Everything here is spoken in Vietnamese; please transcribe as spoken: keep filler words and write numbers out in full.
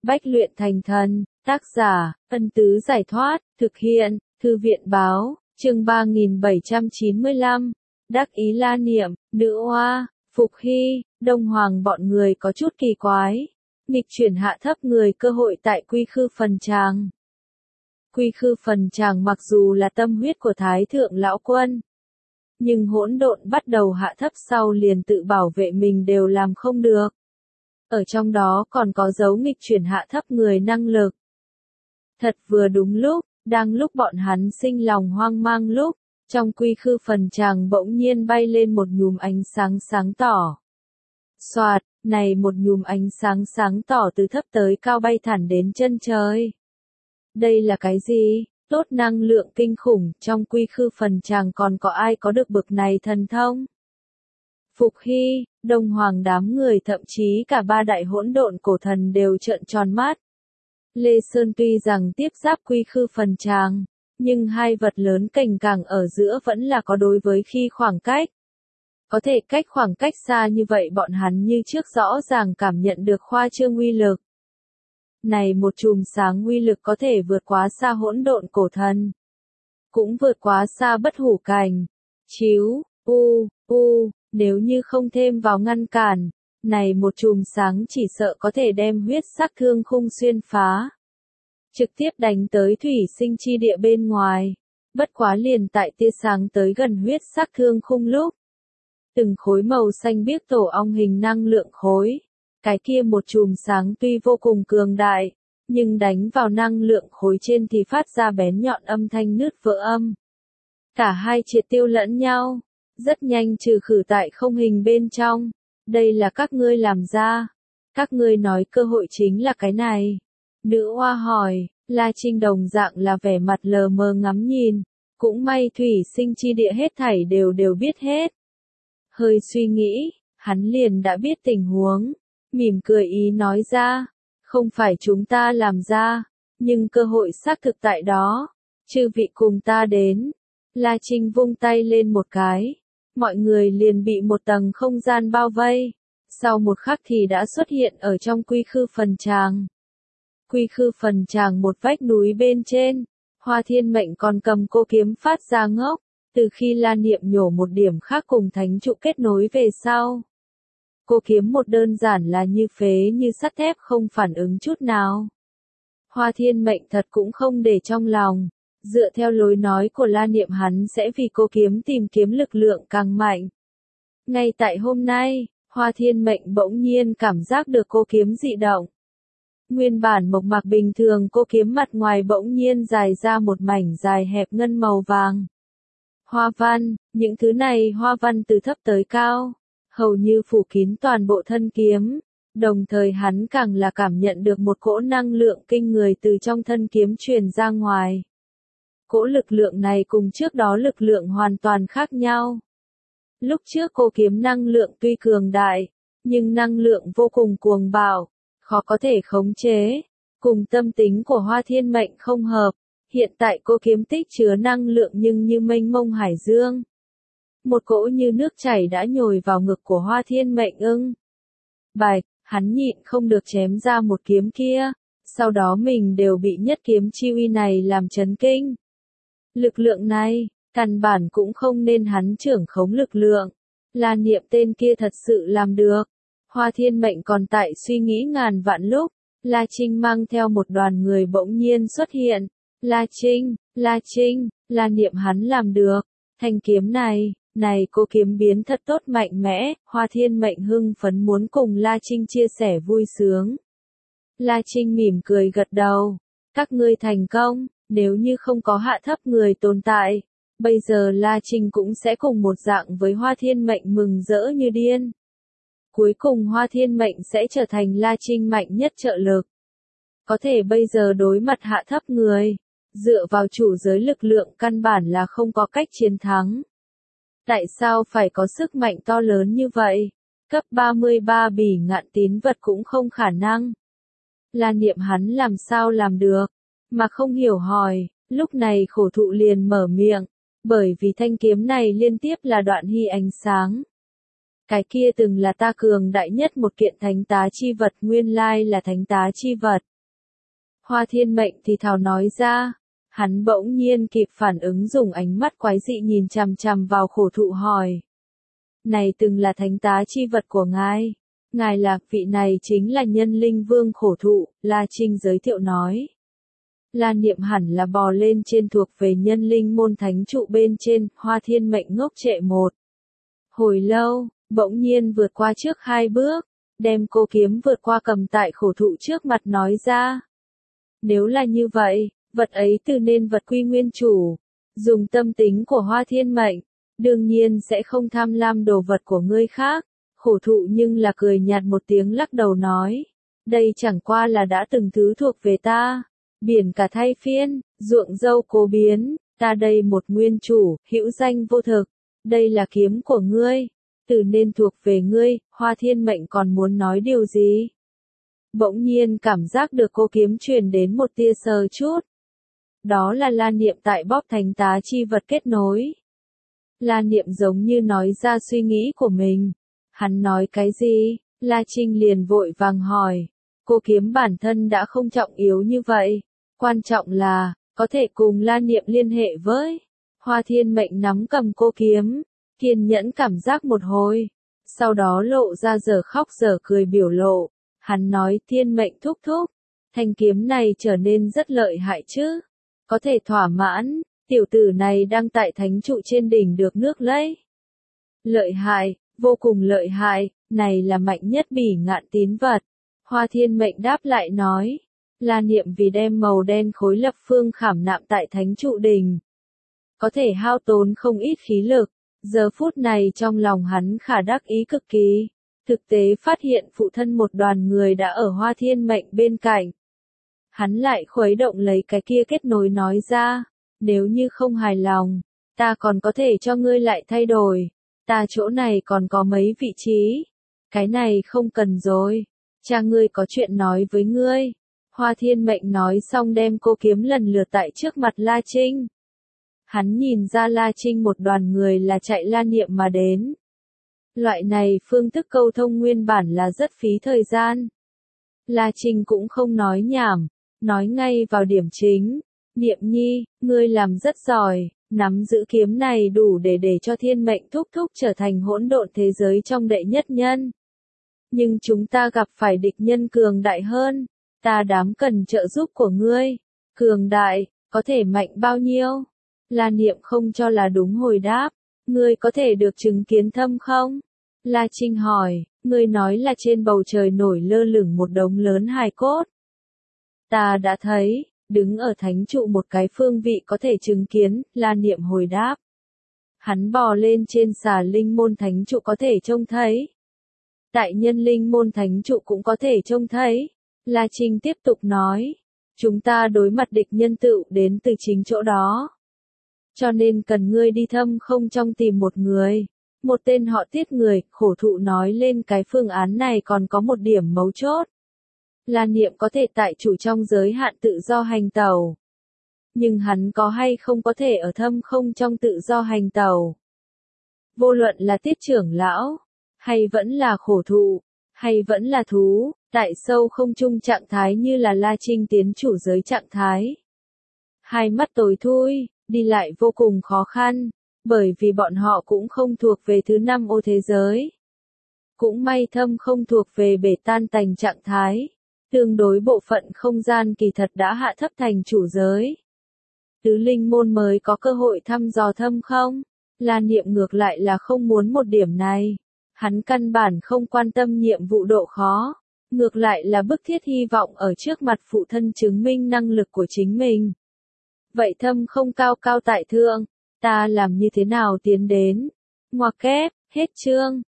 Bách luyện thành thần, tác giả, Ân Tứ Giải Thoát, thực hiện, Thư viện Báo, chương ba nghìn bảy trăm chín mươi lăm, Đắc Ý La Niệm, Nữ Oa, Phục Hy, Đông Hoàng bọn người có chút kỳ quái, nghịch chuyển hạ thấp người cơ hội tại Quy Khư Phần Tràng. Quy Khư Phần Tràng mặc dù là tâm huyết của Thái Thượng Lão Quân, nhưng hỗn độn bắt đầu hạ thấp sau liền tự bảo vệ mình đều làm không được. Ở trong đó còn có dấu nghịch chuyển hạ thấp người năng lực. Thật vừa đúng lúc, đang lúc bọn hắn sinh lòng hoang mang lúc, trong Quy Khư Phần Tràng bỗng nhiên bay lên một nhúm ánh sáng sáng tỏ. Xoạt, này một nhúm ánh sáng sáng tỏ từ thấp tới cao bay thẳng đến chân trời. Đây là cái gì? Tốt năng lượng kinh khủng, trong Quy Khư Phần Tràng còn có ai có được bực này thần thông? Phục Hy, Đông Hoàng đám người thậm chí cả ba đại hỗn độn cổ thần đều trợn tròn mắt. Lê Sơn tuy rằng tiếp giáp Quy Khư Phần Tràng, nhưng hai vật lớn cành càng ở giữa vẫn là có đối với khi khoảng cách. Có thể cách khoảng cách xa như vậy bọn hắn như trước rõ ràng cảm nhận được khoa trương uy lực. Này một chùm sáng uy lực có thể vượt quá xa hỗn độn cổ thần. Cũng vượt quá xa bất hủ cảnh. Chíu, u, u, nếu như không thêm vào ngăn cản, này một chùm sáng chỉ sợ có thể đem huyết sắc thương khung xuyên phá. Trực tiếp đánh tới thủy sinh chi địa bên ngoài. Bất quá liền tại tia sáng tới gần huyết sắc thương khung lúc. Từng khối màu xanh biếc tổ ong hình năng lượng khối. Cái kia một chùm sáng tuy vô cùng cường đại, nhưng đánh vào năng lượng khối trên thì phát ra bén nhọn âm thanh nứt vỡ âm. Cả hai triệt tiêu lẫn nhau, rất nhanh trừ khử tại không hình bên trong. Đây là các ngươi làm ra. Các ngươi nói cơ hội chính là cái này. Nữ Oa hỏi, La Trinh đồng dạng là vẻ mặt lờ mờ ngắm nhìn. Cũng may thủy sinh chi địa hết thảy đều đều biết hết. Hơi suy nghĩ, hắn liền đã biết tình huống. Mỉm cười ý nói ra, không phải chúng ta làm ra, nhưng cơ hội xác thực tại đó. Chư vị cùng ta đến. La Trinh vung tay lên một cái. Mọi người liền bị một tầng không gian bao vây. Sau một khắc thì đã xuất hiện ở trong Quy Khư Phần Tràng. Quy Khư Phần Tràng một vách núi bên trên. Hoa Thiên Mệnh còn cầm cô kiếm phát ra ngốc. Từ khi La Niệm nhổ một điểm khác cùng thánh trụ kết nối về sau. Cô kiếm một đơn giản là như phế như sắt thép không phản ứng chút nào. Hoa Thiên Mệnh thật cũng không để trong lòng. Dựa theo lối nói của La Niệm hắn sẽ vì cô kiếm tìm kiếm lực lượng càng mạnh. Ngay tại hôm nay, Hoa Thiên Mệnh bỗng nhiên cảm giác được cô kiếm dị động. Nguyên bản mộc mạc bình thường cô kiếm mặt ngoài bỗng nhiên dài ra một mảnh dài hẹp ngân màu vàng. Hoa văn, những thứ này hoa văn từ thấp tới cao. Hầu như phủ kín toàn bộ thân kiếm, đồng thời hắn càng là cảm nhận được một cỗ năng lượng kinh người từ trong thân kiếm truyền ra ngoài. Cỗ lực lượng này cùng trước đó lực lượng hoàn toàn khác nhau. Lúc trước cô kiếm năng lượng tuy cường đại, nhưng năng lượng vô cùng cuồng bạo, khó có thể khống chế, cùng tâm tính của Hoa Thiên Mệnh không hợp. Hiện tại cô kiếm tích chứa năng lượng nhưng như mênh mông hải dương. Một cỗ như nước chảy đã nhồi vào ngực của Hoa Thiên Mệnh ưng. Bạch, hắn nhịn không được chém ra một kiếm kia, sau đó mình đều bị nhất kiếm chi uy này làm chấn kinh. Lực lượng này, căn bản cũng không nên hắn trưởng khống lực lượng. La Niệm tên kia thật sự làm được. Hoa Thiên Mệnh còn tại suy nghĩ ngàn vạn lúc, La Trinh mang theo một đoàn người bỗng nhiên xuất hiện. La Trinh, La Trinh, La Niệm hắn làm được. Thanh kiếm này. Này cô kiếm biến thật tốt mạnh mẽ, Hoa Thiên Mệnh hưng phấn muốn cùng La Trinh chia sẻ vui sướng. La Trinh mỉm cười gật đầu. Các ngươi thành công, nếu như không có hạ thấp người tồn tại, bây giờ La Trinh cũng sẽ cùng một dạng với Hoa Thiên Mệnh mừng rỡ như điên. Cuối cùng Hoa Thiên Mệnh sẽ trở thành La Trinh mạnh nhất trợ lực. Có thể bây giờ đối mặt hạ thấp người, dựa vào chủ giới lực lượng căn bản là không có cách chiến thắng. Tại sao phải có sức mạnh to lớn như vậy? Cấp ba mươi ba bỉ ngạn tín vật cũng không khả năng. La Niệm hắn làm sao làm được? Mà không hiểu hỏi, lúc này khổ thụ liền mở miệng, bởi vì thanh kiếm này liên tiếp là đoạn hy ánh sáng. Cái kia từng là ta cường đại nhất một kiện thánh tá chi vật nguyên lai là thánh tá chi vật. Hoa Thiên Mệnh thì thào nói ra. Hắn bỗng nhiên kịp phản ứng dùng ánh mắt quái dị nhìn chằm chằm vào khổ thụ hỏi. Này từng là thánh tá chi vật của ngài. Ngài lạc vị này chính là nhân linh vương khổ thụ, La Trinh giới thiệu nói. La Niệm hẳn là bò lên trên thuộc về nhân linh môn thánh trụ bên trên, Hoa Thiên Mệnh ngốc trệ một. Hồi lâu, bỗng nhiên vượt qua trước hai bước, đem cô kiếm vượt qua cầm tại khổ thụ trước mặt nói ra. Nếu là như vậy, vật ấy từ nên vật quy nguyên chủ. Dùng tâm tính của Hoa Thiên Mệnh, đương nhiên sẽ không tham lam đồ vật của người khác. Khổ thụ nhưng là cười nhạt một tiếng lắc đầu nói. Đây chẳng qua là đã từng thứ thuộc về ta. Biển cả thay phiên, ruộng dâu cố biến, ta đây một nguyên chủ, hữu danh vô thực. Đây là kiếm của ngươi, từ nên thuộc về ngươi. Hoa Thiên Mệnh còn muốn nói điều gì? Bỗng nhiên cảm giác được cô kiếm truyền đến một tia sờ chút. Đó là La Niệm tại bóp thánh tá chi vật kết nối. La Niệm giống như nói ra suy nghĩ của mình. Hắn nói cái gì? La Trinh liền vội vàng hỏi. Cô kiếm bản thân đã không trọng yếu như vậy. Quan trọng là, có thể cùng La Niệm liên hệ với. Hoa Thiên Mệnh nắm cầm cô kiếm, kiên nhẫn cảm giác một hồi. Sau đó lộ ra giờ khóc giờ cười biểu lộ. Hắn nói Thiên Mệnh thúc thúc. Thanh kiếm này trở nên rất lợi hại chứ. Có thể thỏa mãn, tiểu tử này đang tại thánh trụ trên đỉnh được nước lấy. Lợi hại, vô cùng lợi hại, này là mạnh nhất bỉ ngạn tín vật. Hoa Thiên Mệnh đáp lại nói. La Niệm vì đem màu đen khối lập phương khảm nạm tại thánh trụ đỉnh. Có thể hao tốn không ít khí lực. Giờ phút này trong lòng hắn khả đắc ý cực kỳ. Thực tế phát hiện phụ thân một đoàn người đã ở Hoa Thiên Mệnh bên cạnh. Hắn lại khuấy động lấy cái kia kết nối nói ra. Nếu như không hài lòng, ta còn có thể cho ngươi lại thay đổi. Ta chỗ này còn có mấy vị trí. Cái này không cần rồi. Cha ngươi có chuyện nói với ngươi. Hoa Thiên Mệnh nói xong đem cô kiếm lần lượt tại trước mặt La Trinh. Hắn nhìn ra La Trinh một đoàn người là chạy La Niệm mà đến. Loại này phương thức câu thông nguyên bản là rất phí thời gian. La Trinh cũng không nói nhảm, nói ngay vào điểm chính. Niệm nhi, ngươi làm rất giỏi, nắm giữ kiếm này đủ để để cho Thiên Mệnh thúc thúc trở thành hỗn độn thế giới trong đệ nhất nhân. Nhưng chúng ta gặp phải địch nhân cường đại hơn, ta đám cần trợ giúp của ngươi. Cường đại, có thể mạnh bao nhiêu? La Niệm không cho là đúng hồi đáp, ngươi có thể được chứng kiến thâm không? La Trinh hỏi, ngươi nói là trên bầu trời nổi lơ lửng một đống lớn hài cốt. Ta đã thấy, đứng ở thánh trụ một cái phương vị có thể chứng kiến, La Niệm hồi đáp. Hắn bò lên trên xà linh môn thánh trụ có thể trông thấy. Tại nhân linh môn thánh trụ cũng có thể trông thấy. La Trinh tiếp tục nói, chúng ta đối mặt địch nhân tựu đến từ chính chỗ đó. Cho nên cần ngươi đi thâm không trong tìm một người. Một tên họ Tiết người, khổ thụ nói lên cái phương án này còn có một điểm mấu chốt. La Niệm có thể tại chủ trong giới hạn tự do hành tẩu. Nhưng hắn có hay không có thể ở thâm không trong tự do hành tẩu. Vô luận là Tiết trưởng lão, hay vẫn là khổ thụ, hay vẫn là thú, tại sâu không trung trạng thái như là La Trinh tiến chủ giới trạng thái. Hai mắt tối thui, đi lại vô cùng khó khăn, bởi vì bọn họ cũng không thuộc về thứ năm ô thế giới. Cũng may thâm không thuộc về bể tan tành trạng thái. Tương đối bộ phận không gian kỳ thật đã hạ thấp thành chủ giới. Tứ linh môn mới có cơ hội thăm dò thâm không? La Niệm ngược lại là không muốn một điểm này. Hắn căn bản không quan tâm nhiệm vụ độ khó. Ngược lại là bức thiết hy vọng ở trước mặt phụ thân chứng minh năng lực của chính mình. Vậy thâm không cao cao tại thượng, ta làm như thế nào tiến đến? Ngoặc kép, hết chương.